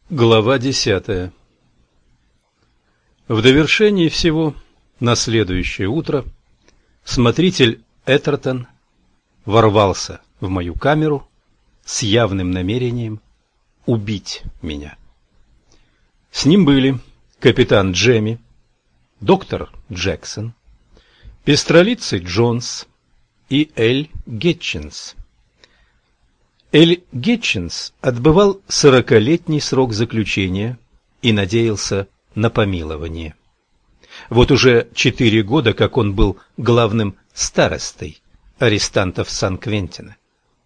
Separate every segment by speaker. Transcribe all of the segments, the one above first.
Speaker 1: Глава 10. В довершении всего, на следующее утро, смотритель Этертон ворвался в мою камеру с явным намерением убить меня. С ним были капитан Джемми, доктор Джексон, пестролицый Джонс и Эль Гетчинс. Эль Гетчинс отбывал 40-летний срок заключения и надеялся на помилование. Вот уже 4 года, как он был главным старостой арестантов Сан-Квентина.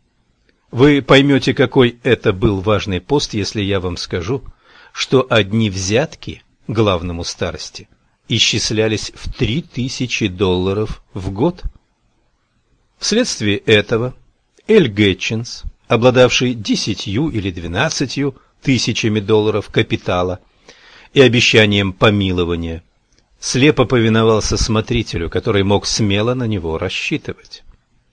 Speaker 1: Вы поймете, какой это был важный пост, если я вам скажу, что одни взятки главному старости исчислялись в $3000 в год. Вследствие этого Эль Гетчинс, обладавший 10 или 12 тысячами долларов капитала и обещанием помилования, слепо повиновался смотрителю, который мог смело на него рассчитывать.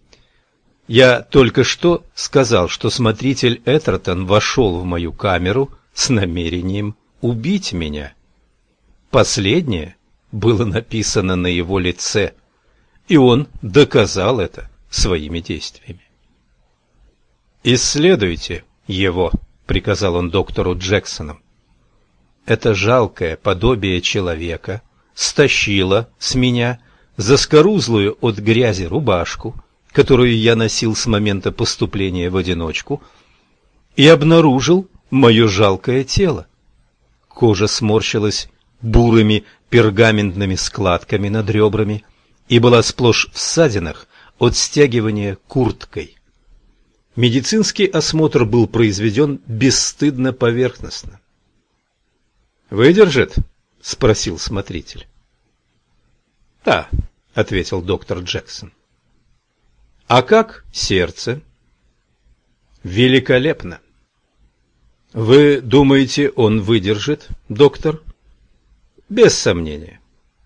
Speaker 1: Я только что сказал, что смотритель Этертон вошел в мою камеру с намерением убить меня. Последнее было написано на его лице, и он доказал это своими действиями. «Исследуйте его», — приказал он доктору Джексону. Это жалкое подобие человека стащило с меня заскорузлую от грязи рубашку, которую я носил с момента поступления в одиночку, и обнаружил мое жалкое тело. Кожа сморщилась бурыми пергаментными складками над ребрами и была сплошь в ссадинах от стягивания курткой. Медицинский осмотр был произведен бесстыдно поверхностно. «Выдержит?» — спросил смотритель. «Да», — ответил доктор Джексон. «А как сердце?» «Великолепно». «Вы думаете, он выдержит, доктор?» «Без сомнения».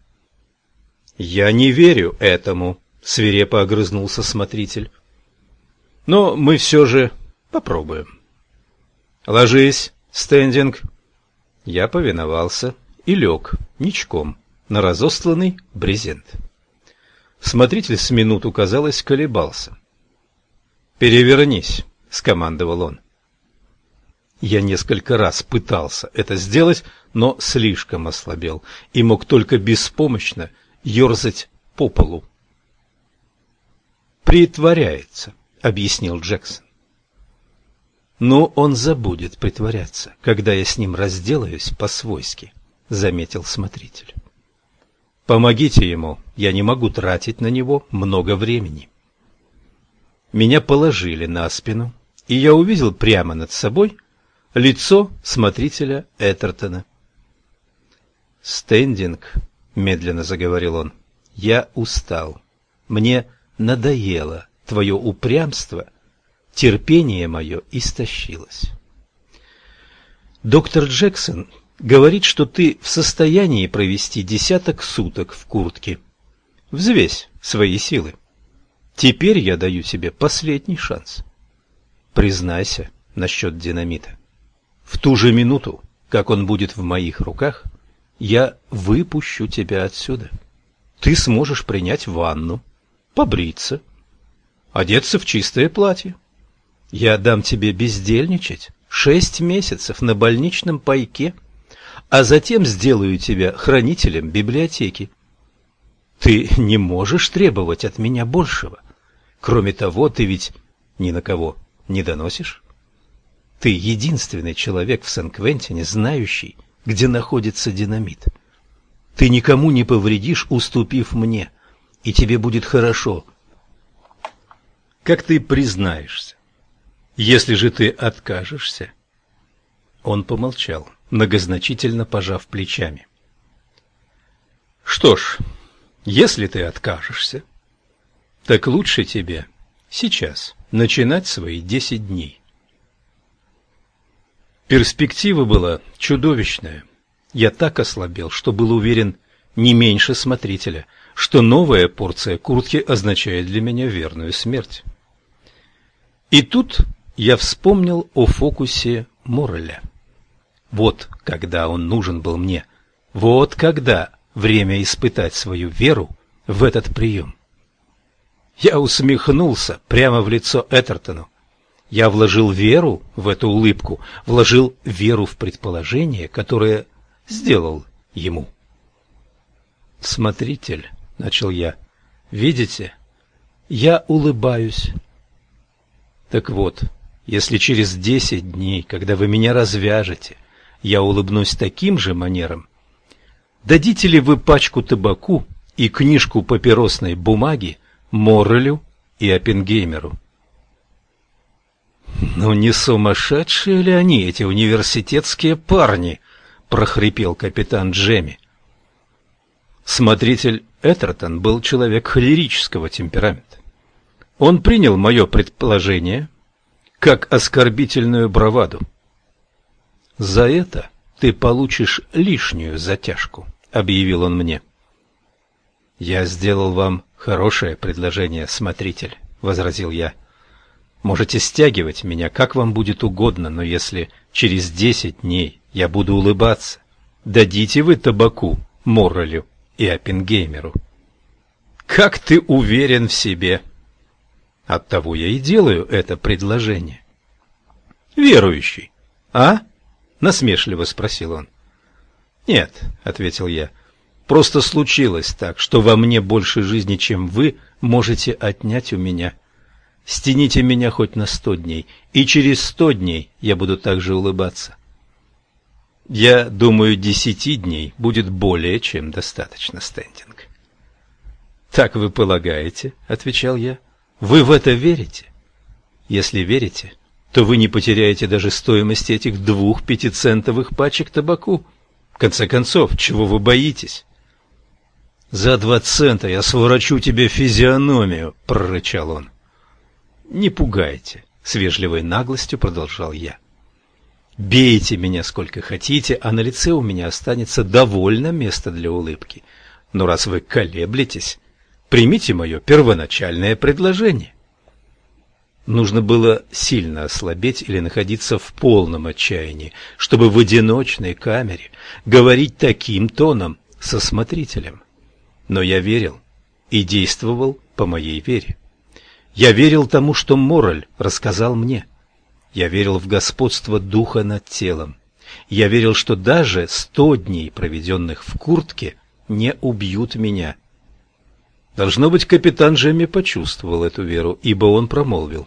Speaker 1: «Я не верю этому», — свирепо огрызнулся смотритель. «Но мы все же попробуем». «Ложись, Стендинг». Я повиновался и лег ничком на разостланный брезент. Смотритель с минуту, казалось, колебался. «Перевернись», — скомандовал он. Я несколько раз пытался это сделать, но слишком ослабел и мог только беспомощно ерзать по полу. «Притворяется», — объяснил Джексон. «Но он забудет притворяться, когда я с ним разделаюсь по-свойски», — заметил смотритель. «Помогите ему, я не могу тратить на него много времени». Меня положили на спину, и я увидел прямо над собой лицо смотрителя Этертона. «Стендинг», — медленно заговорил он, — «я устал. Мне надоело твое упрямство, терпение мое истощилось. Доктор Джексон говорит, что ты в состоянии провести 10 суток в куртке. Взвесь свои силы. Теперь я даю тебе последний шанс. Признайся насчет динамита. В ту же минуту, как он будет в моих руках, я выпущу тебя отсюда. Ты сможешь принять ванну, побриться, одеться в чистое платье. Я дам тебе бездельничать 6 месяцев на больничном пайке, а затем сделаю тебя хранителем библиотеки. Ты не можешь требовать от меня большего. Кроме того, ты ведь ни на кого не доносишь. Ты единственный человек в Сан-Квентине, знающий, где находится динамит. Ты никому не повредишь, уступив мне, и тебе будет хорошо. Как ты признаешься? Если же ты откажешься...» Он помолчал, многозначительно пожав плечами. «Что ж, если ты откажешься, так лучше тебе сейчас начинать свои 10 дней». Перспектива была чудовищная. Я так ослабел, что был уверен не меньше смотрителя, что новая порция куртки означает для меня верную смерть. И тут я вспомнил о фокусе Морреля. Вот когда он нужен был мне. Вот когда время испытать свою веру в этот прием. Я усмехнулся прямо в лицо Этертону. Я вложил веру в эту улыбку, вложил веру в предположение, которое сделал ему. «Смотритель», — начал я, — «видите, я улыбаюсь». Так вот, если через 10 дней, когда вы меня развяжете, я улыбнусь таким же манером, дадите ли вы пачку табаку и книжку папиросной бумаги Моррелю и Оппенгеймеру? «Ну не сумасшедшие ли они, эти университетские парни?» — прохрипел капитан Джемми. Смотритель Этертон был человек холерического темперамента. Он принял мое предположение как оскорбительную браваду. «За это ты получишь лишнюю затяжку», — объявил он мне. «Я сделал вам хорошее предложение, смотритель», — возразил я. «Можете стягивать меня, как вам будет угодно, но если через 10 дней я буду улыбаться, дадите вы табаку Моррелю и Оппенгеймеру». «Как ты уверен в себе!» «Оттого я и делаю это предложение». «Верующий, а?» — насмешливо спросил он. «Нет», — ответил я, — «просто случилось так, что во мне больше жизни, чем вы можете отнять у меня. Стяните меня хоть на 100 дней, и через 100 дней я буду также улыбаться». «Я думаю, 10 дней будет более чем достаточно, Стендинг». «Так вы полагаете?» — отвечал я. «Вы в это верите? Если верите, то вы не потеряете даже стоимости этих 2 5-центовых пачек табаку. В конце концов, чего вы боитесь?» «За 2 цента я сворачу тебе физиономию», — прорычал он. «Не пугайте», — с вежливой наглостью продолжал я. «Бейте меня сколько хотите, а на лице у меня останется довольно места для улыбки. Но раз вы колеблетесь, примите мое первоначальное предложение». Нужно было сильно ослабеть или находиться в полном отчаянии, чтобы в одиночной камере говорить таким тоном со смотрителем. Но я верил и действовал по моей вере. Я верил тому, что Моррель рассказал мне. Я верил в господство духа над телом. Я верил, что даже 100 дней, проведенных в куртке, не убьют меня. Должно быть, капитан Джемми почувствовал эту веру, ибо он промолвил: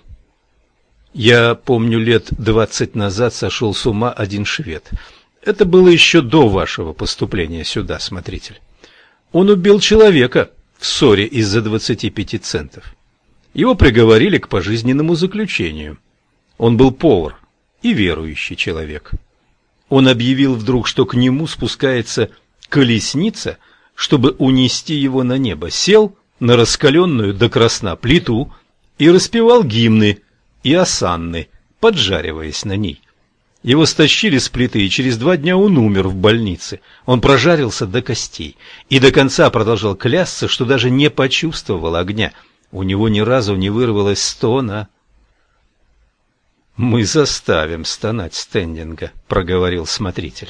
Speaker 1: «Я помню, лет 20 назад сошел с ума один швед. Это было еще до вашего поступления сюда, смотритель. Он убил человека в ссоре из-за 25 центов. Его приговорили к пожизненному заключению. Он был повар и верующий человек. Он объявил вдруг, что к нему спускается колесница, чтобы унести его на небо, сел на раскаленную до красна плиту и распевал гимны и осанны, поджариваясь на ней. Его стащили с плиты, и через 2 дня он умер в больнице. Он прожарился до костей и до конца продолжал клясться, что даже не почувствовал огня. У него ни разу не вырвалось стона. «Мы заставим стонать Стендинга», — проговорил смотритель.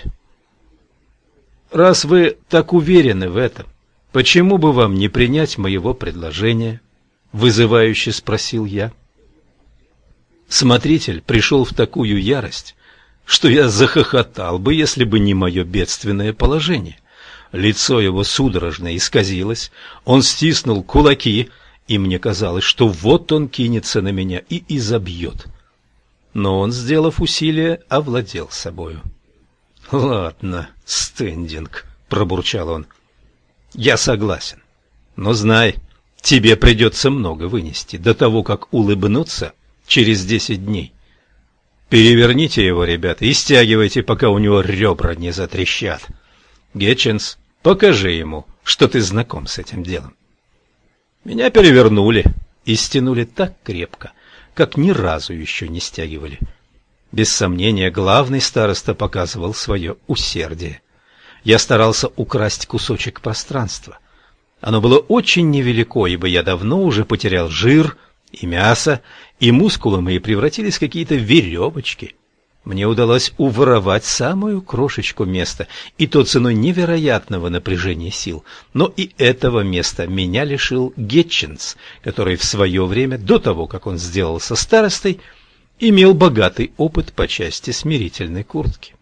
Speaker 1: «Раз вы так уверены в этом, почему бы вам не принять моего предложения?» — вызывающе спросил я. Смотритель пришел в такую ярость, что я захохотал бы, если бы не мое бедственное положение. Лицо его судорожно исказилось, он стиснул кулаки, и мне казалось, что вот он кинется на меня и изобьет. Но он, сделав усилие, овладел собою. «Ладно, Стендинг», — пробурчал он, — «я согласен. Но знай, тебе придется много вынести до того, как улыбнуться через 10 дней. Переверните его, ребята, и стягивайте, пока у него ребра не затрещат. Гетчинс, покажи ему, что ты знаком с этим делом». Меня перевернули и стянули так крепко, как ни разу еще не стягивали. Без сомнения, главный староста показывал свое усердие. Я старался украсть кусочек пространства. Оно было очень невелико, ибо я давно уже потерял жир и мясо, и мускулы мои превратились в какие-то веревочки. Мне удалось уворовать самую крошечку места, и то ценой невероятного напряжения сил. Но и этого места меня лишил Гетчинс, который в свое время, до того, как он сделался старостой, имел богатый опыт по части смирительной куртки.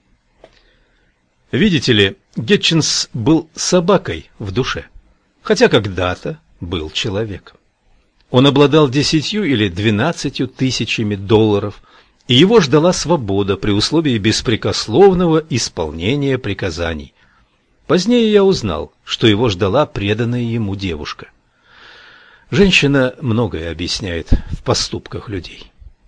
Speaker 1: Видите ли, Гетчинс был собакой в душе, хотя когда-то был человеком. Он обладал 10 или 12 тысячами долларов, и его ждала свобода при условии беспрекословного исполнения приказаний. Позднее я узнал, что его ждала преданная ему девушка. Женщина многое объясняет в поступках людей.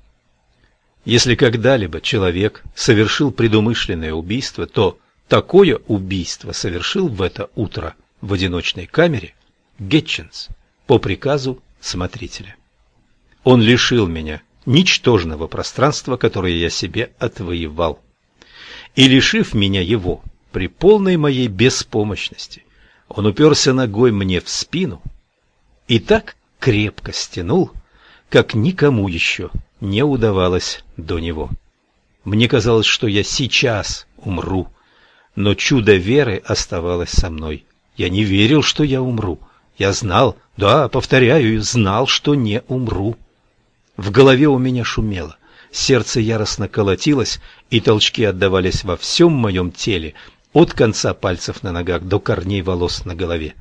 Speaker 1: Если когда-либо человек совершил предумышленное убийство, то такое убийство совершил в это утро в одиночной камере Гетчинс по приказу смотрителя. Он лишил меня ничтожного пространства, которое я себе отвоевал. И, лишив меня его, при полной моей беспомощности, он уперся ногой мне в спину и так крепко стянул, как никому еще не удавалось до него. Мне казалось, что я сейчас умру, но чудо веры оставалось со мной. Я не верил, что я умру. Я знал, да, повторяю, знал, что не умру. В голове у меня шумело, сердце яростно колотилось, и толчки отдавались во всем моем теле, от конца пальцев на ногах до корней волос на голове.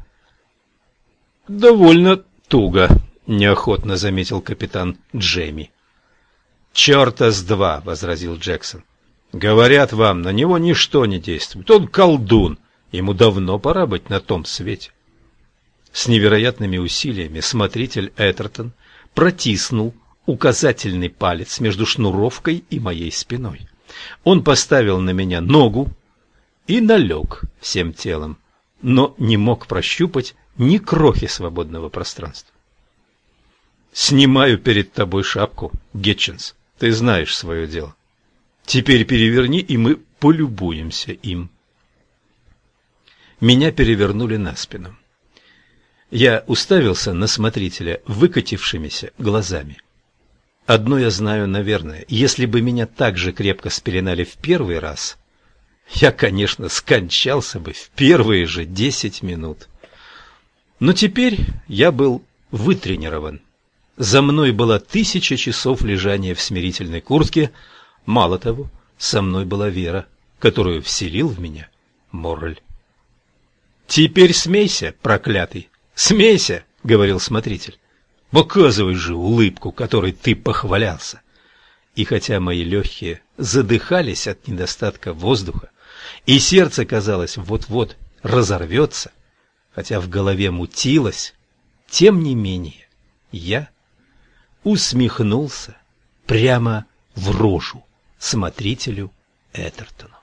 Speaker 1: «Довольно туго», — неохотно заметил капитан Джемми. «Черта с два», — возразил Джексон. «Говорят вам, на него ничто не действует. Он колдун, ему давно пора быть на том свете». С невероятными усилиями смотритель Эттертон протиснул указательный палец между шнуровкой и моей спиной. Он поставил на меня ногу и налег всем телом, но не мог прощупать ни крохи свободного пространства. «Снимаю перед тобой шапку, Гетчинс, ты знаешь свое дело. Теперь переверни, и мы полюбуемся им». Меня перевернули на спину. Я уставился на смотрителя выкатившимися глазами. Одно я знаю, наверное, если бы меня так же крепко спеленали в первый раз, я, конечно, скончался бы в первые же 10 минут. Но теперь я был вытренирован. За мной было 1000 часов лежания в смирительной куртке. Мало того, со мной была вера, которую вселил в меня Моррель. «Теперь смейся, проклятый, смейся», — говорил смотритель. «Показывай же улыбку, которой ты похвалялся». И хотя мои легкие задыхались от недостатка воздуха, и сердце, казалось, вот-вот разорвется, хотя в голове мутилось, тем не менее я усмехнулся прямо в рожу смотрителю Эттертону.